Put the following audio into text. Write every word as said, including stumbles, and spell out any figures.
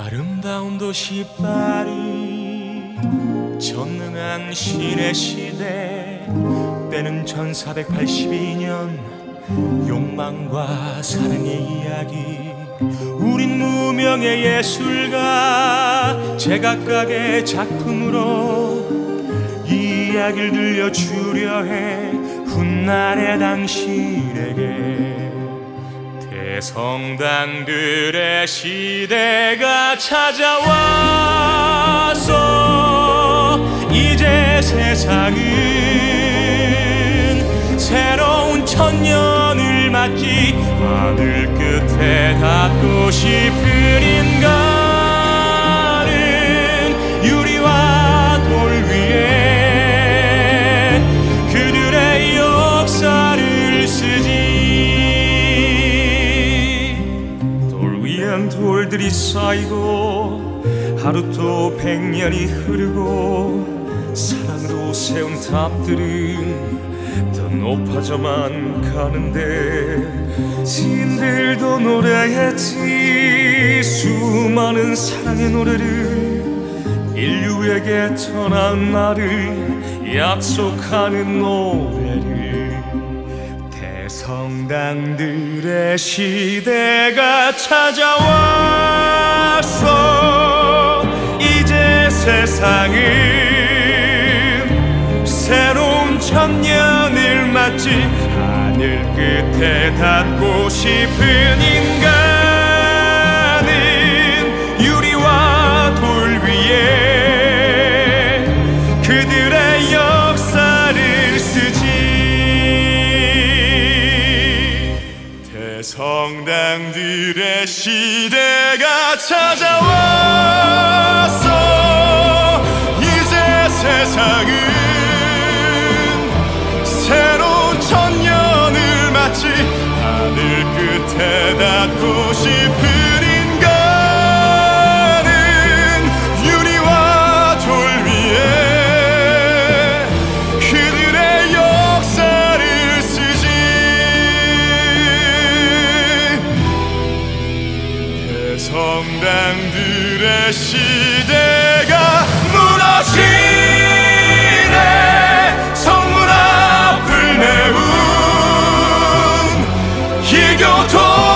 아름다운 도시 파리, 전능한 신의 시대. 때는 천사백팔십이 년, 욕망과 사랑의 이야기. 우린 무명의 예술가, 제각각의 작품으로 이 이야기를 들려주려 해. 훗날의 당신에게 대성당들의 시대가 찾아왔어. 이제 세상은 새로운 천년을 맞지. 하늘 끝에 닿고 싶은 인간은 유리와 돌 위에 그들의 역사를 쓰지. 돌 위엔 돌들이 쌓이고 하루 또 백년이 흐르고, 사랑으로 세운 탑들은 더 높아져만 가는데, 시인들도 노래했지. 수많은 사랑의 노래를 인류에게 전한 나를 약속하는 노래를. 대성당들의 시대가 찾아왔어. 이제 세상은 새로운 천년을 맞지. 하늘 끝에 닿고 싶은 인간은 유리와 돌 위에 그들의 역사를 쓰지. 대성당들의 시대가 찾아왔어. 이제 세상은 새로운 천년을 맞지. 하늘 끝에 닿고 싶은 인간은 유리와 돌 위에 그들의 역사를 쓰지. 대성당들의 시대가 무너지네. 성문 앞을 메운 이교토